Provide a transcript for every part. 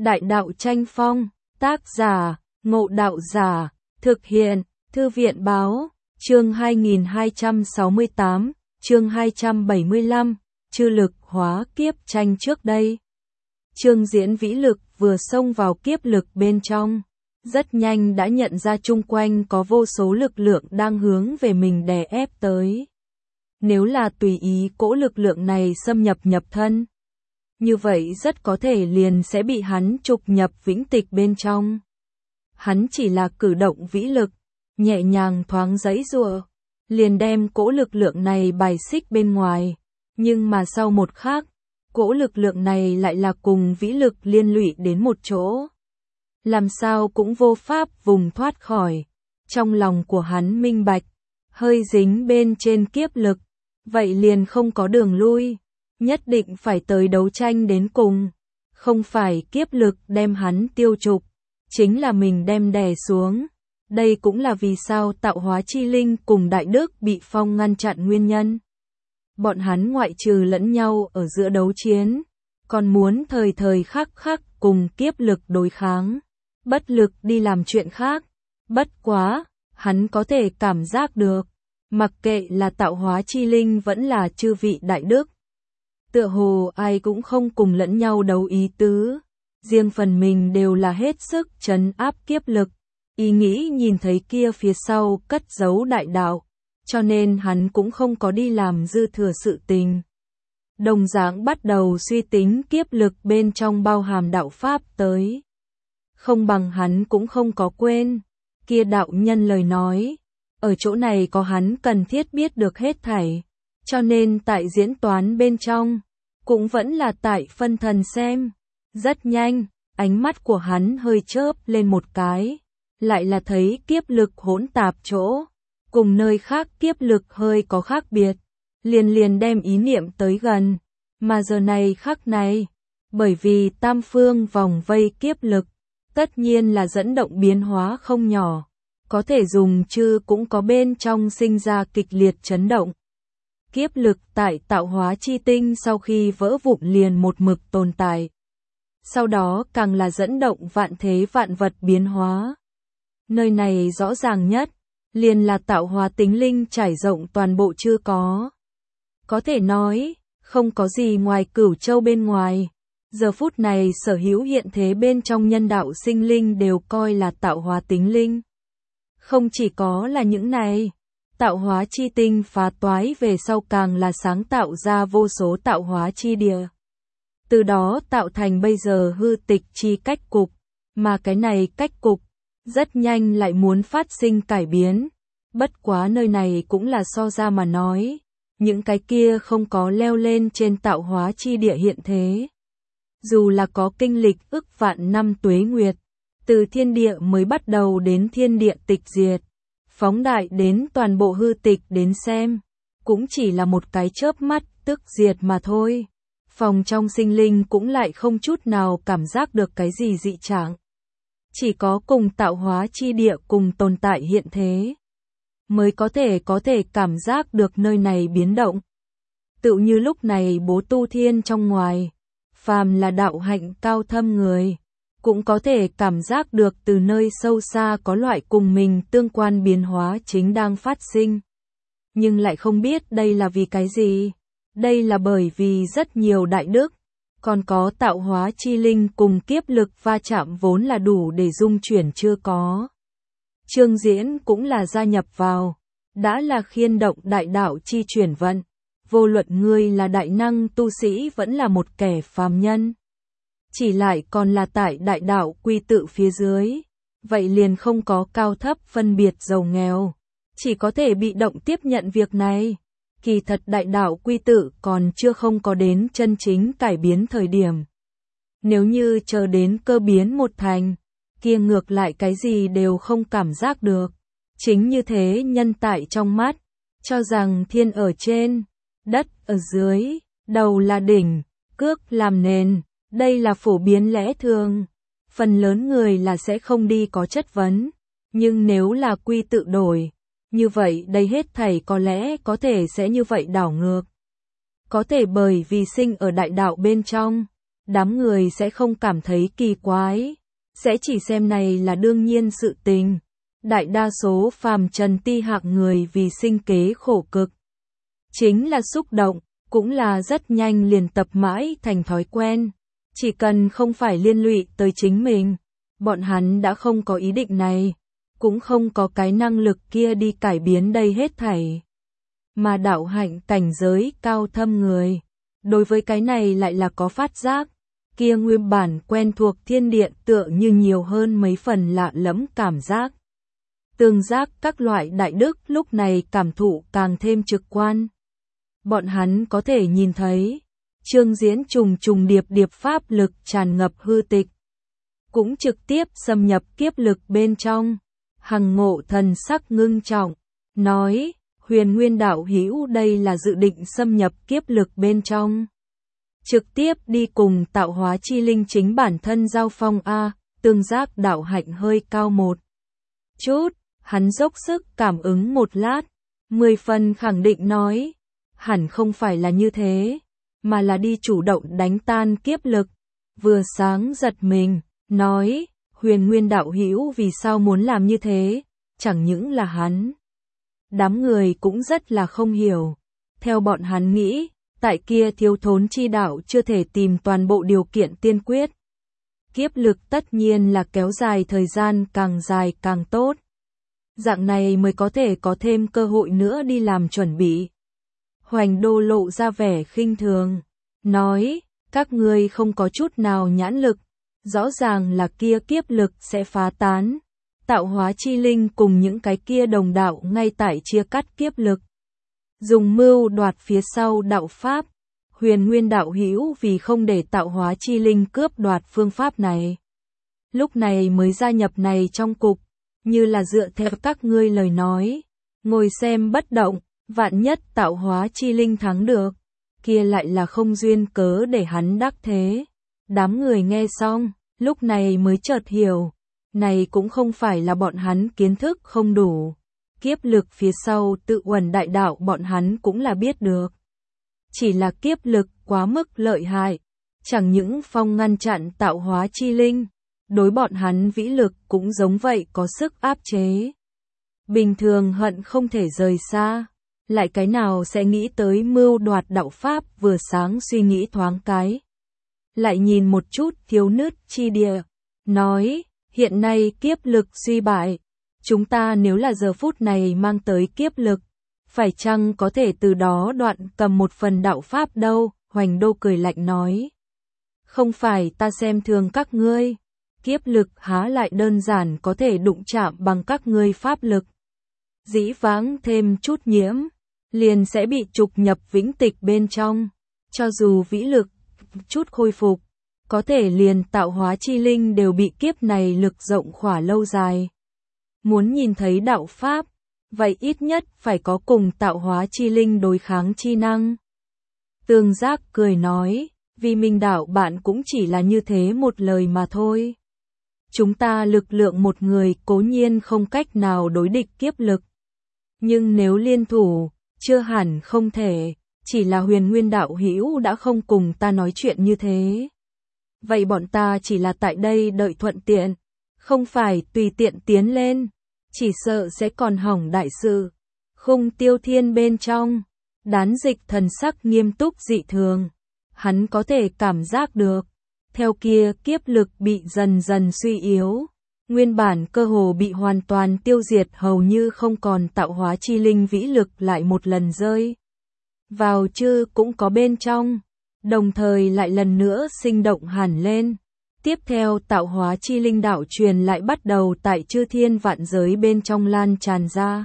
Đại đạo tranh phong, tác giả, Ngộ Đạo Giả, thực hiện, Thư viện báo, chương 2268, chương 275, chư lực hóa kiếp tranh trước đây. Trương Diễn vĩ lực vừa xông vào kiếp lực bên trong, rất nhanh đã nhận ra chung quanh có vô số lực lượng đang hướng về mình đè ép tới. Nếu là tùy ý cỗ lực lượng này xâm nhập thân, như vậy rất có thể liền sẽ bị hắn trục nhập vĩnh tịch bên trong. Hắn chỉ là cử động vĩ lực, nhẹ nhàng thoáng giãy giụa, liền đem cỗ lực lượng này bài xích bên ngoài, nhưng mà sau một khắc, cỗ lực lượng này lại là cùng vĩ lực liên lụy đến một chỗ. Làm sao cũng vô pháp vùng thoát khỏi. Trong lòng của hắn minh bạch, hơi dính bên trên kiếp lực, vậy liền không có đường lui, nhất định phải tới đấu tranh đến cùng. Không phải kiếp lực đem hắn tiêu trục, chính là mình đem đè xuống. Đây cũng là vì sao tạo hóa chi linh cùng đại đức bị phong ngăn chặn nguyên nhân. Bọn hắn ngoại trừ lẫn nhau ở giữa đấu chiến, còn muốn thời thời khắc khắc cùng kiếp lực đối kháng, bất lực đi làm chuyện khác. Bất quá, hắn có thể cảm giác được, mặc kệ là tạo hóa chi linh vẫn là chư vị đại đức, tựa hồ ai cũng không cùng lẫn nhau đấu ý tứ, riêng phần mình đều là hết sức trấn áp kiếp lực, ý nghĩ nhìn thấy kia phía sau cất giấu đại đạo, cho nên hắn cũng không có đi làm dư thừa sự tình. Đồng dạng bắt đầu suy tính kiếp lực bên trong bao hàm đạo pháp tới. Không bằng hắn cũng không có quên, kia đạo nhân lời nói, ở chỗ này có hắn cần thiết biết được hết thảy, cho nên tại diễn toán bên trong, cũng vẫn là tại phân thần xem. Rất nhanh, ánh mắt của hắn hơi chớp lên một cái, lại là thấy kiếp lực hỗn tạp chỗ, cùng nơi khác kiếp lực hơi có khác biệt, liền đem ý niệm tới gần, mà giờ này khắc này, bởi vì tam phương vòng vây kiếp lực, tất nhiên là dẫn động biến hóa không nhỏ, có thể dùng chư cũng có bên trong sinh ra kịch liệt chấn động. Kiếp lực tại tạo hóa chi tinh sau khi vỡ vụn liền một mực tồn tại. Sau đó càng là dẫn động vạn thế vạn vật biến hóa. Nơi này rõ ràng nhất, liền là tạo hóa tính linh trải rộng toàn bộ chưa có. Có thể nói, không có gì ngoài Cửu Châu bên ngoài. Giờ phút này sở hữu hiện thế bên trong nhân đạo sinh linh đều coi là tạo hóa tính linh. Không chỉ có là những này, tạo hóa chi tinh phá toái về sau càng là sáng tạo ra vô số tạo hóa chi địa. Từ đó tạo thành bây giờ hư tịch chi cách cục, mà cái này cách cục, rất nhanh lại muốn phát sinh cải biến. Bất quá nơi này cũng là so ra mà nói, những cái kia không có leo lên trên tạo hóa chi địa hiện thế. Dù là có kinh lịch ức vạn năm tuế nguyệt, từ thiên địa mới bắt đầu đến thiên địa tịch diệt, phóng đại đến toàn bộ hư tịch đến xem, cũng chỉ là một cái chớp mắt tức diệt mà thôi. Phòng trong sinh linh cũng lại không chút nào cảm giác được cái gì dị trạng. Chỉ có cùng tạo hóa chi địa cùng tồn tại hiện thế, mới có thể cảm giác được nơi này biến động. Tựu như lúc này bố tu thiên trong ngoài, phàm là đạo hạnh cao thâm người, cũng có thể cảm giác được từ nơi sâu xa có loại cùng mình tương quan biến hóa chính đang phát sinh. Nhưng lại không biết đây là vì cái gì. Đây là bởi vì rất nhiều đại đức, còn có tạo hóa chi linh cùng kiếp lực va chạm vốn là đủ để dung chuyển chưa có. Trương Diễn cũng là gia nhập vào, đã là khiên động đại đạo chi chuyển vận, vô luận ngươi là đại năng tu sĩ vẫn là một kẻ phàm nhân. Chỉ lại còn là tại đại đạo quy tự phía dưới, vậy liền không có cao thấp phân biệt giàu nghèo, chỉ có thể bị động tiếp nhận việc này. Kỳ thật đại đạo quy tự còn chưa không có đến chân chính cải biến thời điểm. Nếu như chờ đến cơ biến một thành, kia ngược lại cái gì đều không cảm giác được. Chính như thế nhân tại trong mắt, cho rằng thiên ở trên, đất ở dưới, đầu là đỉnh, cước làm nền, đây là phổ biến lẽ thường. Phần lớn người là sẽ không đi có chất vấn, nhưng nếu là quy tự đổi, như vậy đây hết thảy có lẽ có thể sẽ như vậy đảo ngược. Có thể bởi vì sinh ở đại đạo bên trong, đám người sẽ không cảm thấy kỳ quái, sẽ chỉ xem này là đương nhiên sự tình. Đại đa số phàm trần ti hạng người vì sinh kế khổ cực, chính là xúc động, cũng là rất nhanh liền tập mãi thành thói quen. Chỉ cần không phải liên lụy tới chính mình, bọn hắn đã không có ý định này, cũng không có cái năng lực kia đi cải biến đây hết thảy. Mà đạo hạnh cảnh giới cao thâm người, đối với cái này lại là có phát giác, kia nguyên bản quen thuộc thiên điện tựa như nhiều hơn mấy phần lạ lẫm cảm giác. Tương giác các loại đại đức lúc này cảm thụ càng thêm trực quan. Bọn hắn có thể nhìn thấy, chương diễn trùng trùng điệp điệp pháp lực tràn ngập hư tịch, cũng trực tiếp xâm nhập kiếp lực bên trong. Hằng Ngộ thần sắc ngưng trọng, nói, Huyền Nguyên đạo hữu đây là dự định xâm nhập kiếp lực bên trong. Trực tiếp đi cùng tạo hóa chi linh chính bản thân giao phong a. Tương giác đạo hạnh hơi cao một chút, hắn dốc sức cảm ứng một lát, 10 phần khẳng định nói, hẳn không phải là như thế, mà là đi chủ động đánh tan kiếp lực. Vừa sáng giật mình, nói, Huyền Nguyên đạo hữu vì sao muốn làm như thế, chẳng những là hắn. Đám người cũng rất là không hiểu. Theo bọn hắn nghĩ, tại kia thiếu thốn chi đạo chưa thể tìm toàn bộ điều kiện tiên quyết. Kiếp lực tất nhiên là kéo dài thời gian càng dài càng tốt. Dạng này mới có thể có thêm cơ hội nữa đi làm chuẩn bị. Hoành Đô lộ ra vẻ khinh thường, nói, các ngươi không có chút nào nhãn lực, rõ ràng là kia kiếp lực sẽ phá tán. Tạo hóa chi linh cùng những cái kia đồng đạo ngay tại chia cắt kiếp lực. Dùng mưu đoạt phía sau đạo pháp, Huyền Nguyên đạo hữu vì không để tạo hóa chi linh cướp đoạt phương pháp này. Lúc này mới gia nhập này trong cục, như là dựa theo các ngươi lời nói, ngồi xem bất động, vạn nhất tạo hóa chi linh thắng được, kia lại là không duyên cớ để hắn đắc thế. Đám người nghe xong, lúc này mới chợt hiểu, này cũng không phải là bọn hắn kiến thức không đủ. Kiếp lực phía sau tự uẩn đại đạo bọn hắn cũng là biết được. Chỉ là kiếp lực quá mức lợi hại, chẳng những phong ngăn chặn tạo hóa chi linh, đối bọn hắn vĩ lực cũng giống vậy có sức áp chế. Bình thường hận không thể rời xa, lại cái nào sẽ nghĩ tới mưu đoạt đạo pháp. Vừa sáng suy nghĩ thoáng cái, lại nhìn một chút thiếu nứt chi địa, nói, hiện nay kiếp lực suy bại, chúng ta nếu là giờ phút này mang tới kiếp lực, phải chăng có thể từ đó đoạn cầm một phần đạo pháp đâu? Hoành Đô cười lạnh nói, không phải ta xem thường các ngươi, kiếp lực há lại đơn giản có thể đụng chạm bằng các ngươi pháp lực. Dĩ vãng thêm chút nhiễm, liền sẽ bị trục nhập vĩnh tịch bên trong, cho dù vĩ lực chút khôi phục, có thể liền tạo hóa chi linh đều bị kiếp này lực rộng khỏa lâu dài. Muốn nhìn thấy đạo pháp, vậy ít nhất phải có cùng tạo hóa chi linh đối kháng chi năng. Tương giác cười nói, vì minh đạo bạn cũng chỉ là như thế một lời mà thôi. Chúng ta lực lượng một người cố nhiên không cách nào đối địch kiếp lực. Nhưng nếu liên thủ, chưa hẳn không thể, chỉ là Huyền Nguyên đạo hữu đã không cùng ta nói chuyện như thế. Vậy bọn ta chỉ là tại đây đợi thuận tiện, không phải tùy tiện tiến lên, chỉ sợ sẽ còn hỏng đại sự. Khung Tiêu Thiên bên trong, Đán Dịch thần sắc nghiêm túc dị thường, hắn có thể cảm giác được, theo kia kiếp lực bị dần dần suy yếu, nguyên bản cơ hồ bị hoàn toàn tiêu diệt hầu như không còn tạo hóa chi linh vĩ lực lại một lần rơi vào chư cũng có bên trong, đồng thời lại lần nữa sinh động hẳn lên. Tiếp theo tạo hóa chi linh đạo truyền lại bắt đầu tại chư thiên vạn giới bên trong lan tràn ra.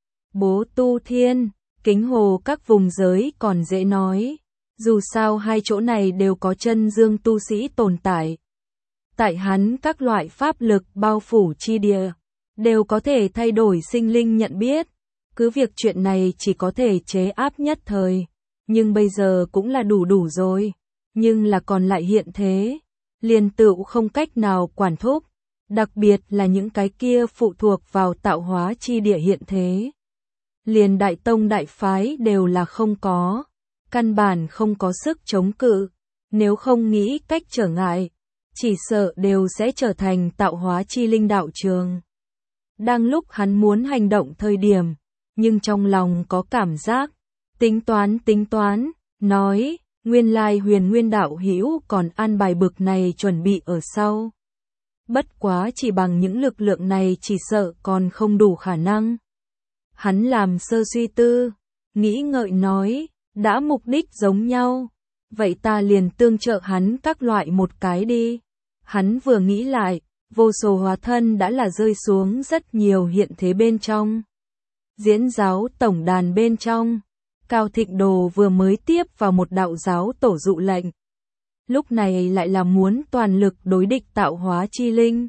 Bố tu thiên, kính hồ các vùng giới còn dễ nói, dù sao hai chỗ này đều có chân dương tu sĩ tồn tại. Tại hắn các loại pháp lực bao phủ chi địa, đều có thể thay đổi sinh linh nhận biết. Cứ việc chuyện này chỉ có thể chế áp nhất thời, nhưng bây giờ cũng là đủ rồi. Nhưng là còn lại hiện thế, liền tựu không cách nào quản thúc, đặc biệt là những cái kia phụ thuộc vào tạo hóa chi địa hiện thế. Liền đại tông đại phái đều là không có, căn bản không có sức chống cự, nếu không nghĩ cách trở ngại, chỉ sợ đều sẽ trở thành tạo hóa chi linh đạo trường. Đang lúc hắn muốn hành động thời điểm, nhưng trong lòng có cảm giác, tính toán, nói, nguyên lai Huyền Nguyên đạo hữu còn an bài bực này chuẩn bị ở sau. Bất quá chỉ bằng những lực lượng này chỉ sợ còn không đủ khả năng. Hắn làm sơ suy tư, nghĩ ngợi nói, đã mục đích giống nhau, vậy ta liền tương trợ hắn các loại một cái đi. Hắn vừa nghĩ lại, vô số hóa thân đã là rơi xuống rất nhiều hiện thế bên trong. Diễn giáo tổng đàn bên trong, Cao Thịnh Đồ vừa mới tiếp vào một đạo giáo tổ dụ lệnh. Lúc này lại là muốn toàn lực đối địch tạo hóa chi linh.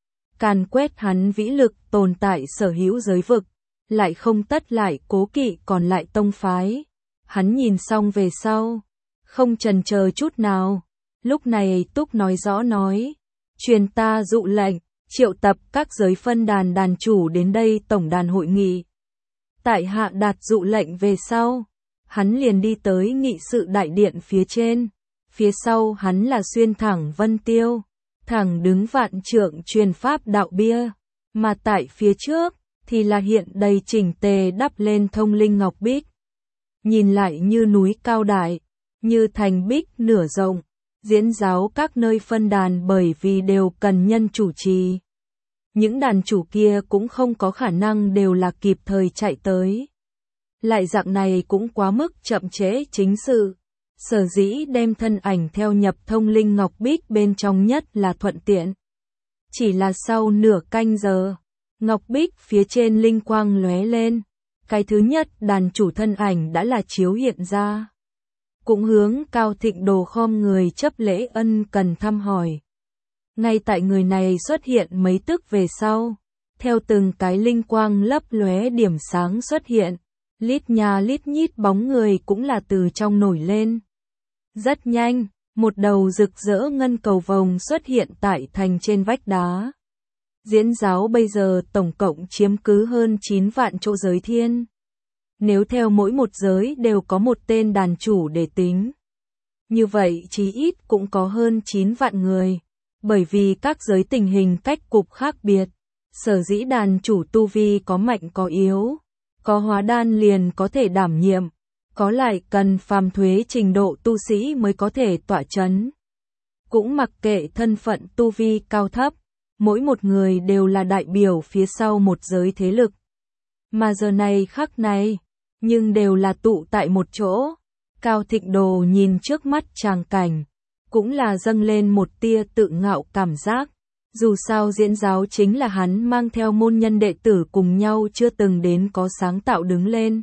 Càn quét hắn vĩ lực tồn tại sở hữu giới vực, lại không tất lại cố kỵ còn lại tông phái. Hắn nhìn xong về sau, không chần chờ chút nào. Lúc này Túc nói rõ nói, truyền ta dụ lệnh, triệu tập các giới phân đàn đàn chủ đến đây tổng đàn hội nghị. Tại hạ đạt dụ lệnh về sau, hắn liền đi tới nghị sự đại điện phía trên. Phía sau hắn là xuyên thẳng vân tiêu, thẳng đứng vạn trượng truyền pháp đạo bia. Mà tại phía trước, thì là hiện đầy chỉnh tề đắp lên thông linh ngọc bích. Nhìn lại như núi cao đại, như thành bích nửa rộng. Diễn giáo các nơi phân đàn bởi vì đều cần nhân chủ trì. Những đàn chủ kia cũng không có khả năng đều là kịp thời chạy tới. Lại dạng này cũng quá mức chậm trễ chính sự. Sở dĩ đem thân ảnh theo nhập thông linh ngọc bích bên trong nhất là thuận tiện. Chỉ là sau nửa canh giờ, ngọc bích phía trên linh quang lóe lên. Cái thứ nhất đàn chủ thân ảnh đã là chiếu hiện ra. Cũng hướng Cao Thịnh Đồ khom người chấp lễ ân cần thăm hỏi. Ngay tại người này xuất hiện mấy tức về sau, theo từng cái linh quang lấp lóe điểm sáng xuất hiện, lít nhà lít nhít bóng người cũng là từ trong nổi lên. Rất nhanh, một đầu rực rỡ ngân cầu vồng xuất hiện tại thành trên vách đá. Diễn giáo bây giờ tổng cộng chiếm cứ hơn 9 vạn chỗ giới thiên. Nếu theo mỗi một giới đều có một tên đàn chủ để tính, như vậy chí ít cũng có hơn 9 vạn người. Bởi vì các giới tình hình cách cục khác biệt, sở dĩ đàn chủ tu vi có mạnh có yếu, có hóa đan liền có thể đảm nhiệm, có lại cần phàm thuế trình độ tu sĩ mới có thể tọa chấn. Cũng mặc kệ thân phận tu vi cao thấp, mỗi một người đều là đại biểu phía sau một giới thế lực. Mà giờ này khắc này, nhưng đều là tụ tại một chỗ. Cao Thịnh Đồ nhìn trước mắt tràng cảnh, cũng là dâng lên một tia tự ngạo cảm giác. Dù sao diễn giáo chính là hắn mang theo môn nhân đệ tử cùng nhau chưa từng đến có sáng tạo đứng lên.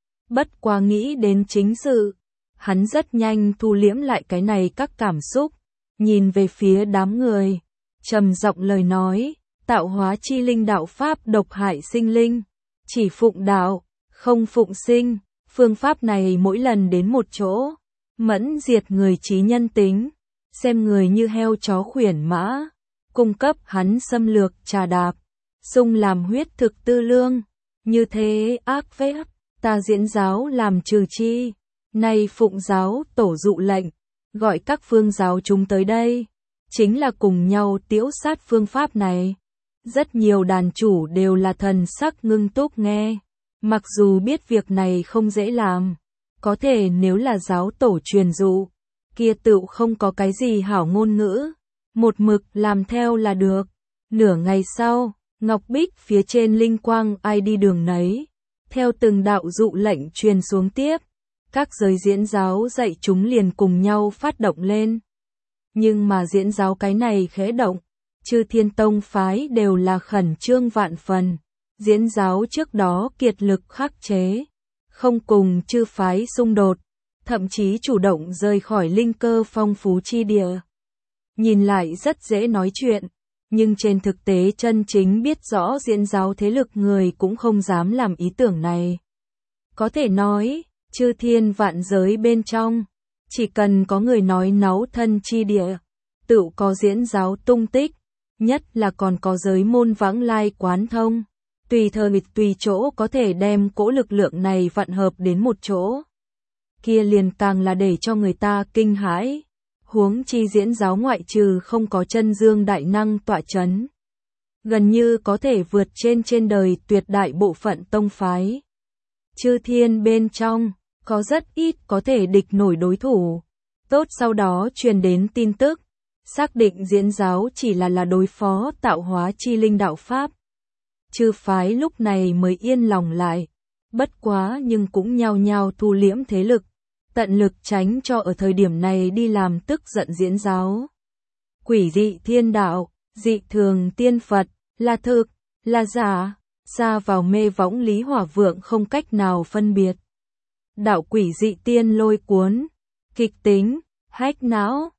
Bất quá nghĩ đến chính sự, hắn rất nhanh thu liễm lại cái này các cảm xúc, nhìn về phía đám người, trầm giọng lời nói, tạo hóa chi linh đạo pháp độc hại sinh linh, chỉ phụng đạo, không phụng sinh, phương pháp này mỗi lần đến một chỗ, mẫn diệt người trí nhân tính, xem người như heo chó khuyển mã, cung cấp hắn xâm lược trà đạp, sung làm huyết thực tư lương, như thế ác phép, ta diễn giáo làm trừ chi, nay phụng giáo tổ dụ lệnh, gọi các phương giáo chúng tới đây, chính là cùng nhau tiễu sát phương pháp này. Rất nhiều đàn chủ đều là thần sắc ngưng túc nghe, mặc dù biết việc này không dễ làm, có thể nếu là giáo tổ truyền dụ, kia tựu không có cái gì hảo ngôn ngữ, một mực làm theo là được. Nửa ngày sau, ngọc bích phía trên linh quang ai đi đường nấy, theo từng đạo dụ lệnh truyền xuống tiếp, các giới diễn giáo dạy chúng liền cùng nhau phát động lên. Nhưng mà diễn giáo cái này khẽ động, chư thiên tông phái đều là khẩn trương vạn phần, diễn giáo trước đó kiệt lực khắc chế, không cùng chư phái xung đột, thậm chí chủ động rời khỏi linh cơ phong phú chi địa. Nhìn lại rất dễ nói chuyện, nhưng trên thực tế chân chính biết rõ diễn giáo thế lực người cũng không dám làm ý tưởng này. Có thể nói, chư thiên vạn giới bên trong, chỉ cần có người nói náo thân chi địa, tựu có diễn giáo tung tích, nhất là còn có giới môn vãng lai quán thông, tùy thời tùy chỗ có thể đem cỗ lực lượng này vận hợp đến một chỗ. Kia liền càng là để cho người ta kinh hãi. Huống chi diễn giáo ngoại trừ không có chân dương đại năng tọa chấn, gần như có thể vượt trên đời tuyệt đại bộ phận tông phái. Chư thiên bên trong, có rất ít có thể địch nổi đối thủ. Tốt sau đó truyền đến tin tức, xác định diễn giáo chỉ là đối phó tạo hóa chi linh đạo Pháp. Chư phái lúc này mới yên lòng lại, bất quá nhưng cũng nhao nhao thu liễm thế lực, tận lực tránh cho ở thời điểm này đi làm tức giận diễn giáo. Quỷ dị thiên đạo, dị thường tiên Phật, là thực, là giả, xa vào mê võng Lý Hỏa Vượng không cách nào phân biệt. Đạo quỷ dị tiên lôi cuốn, kịch tính, hách não,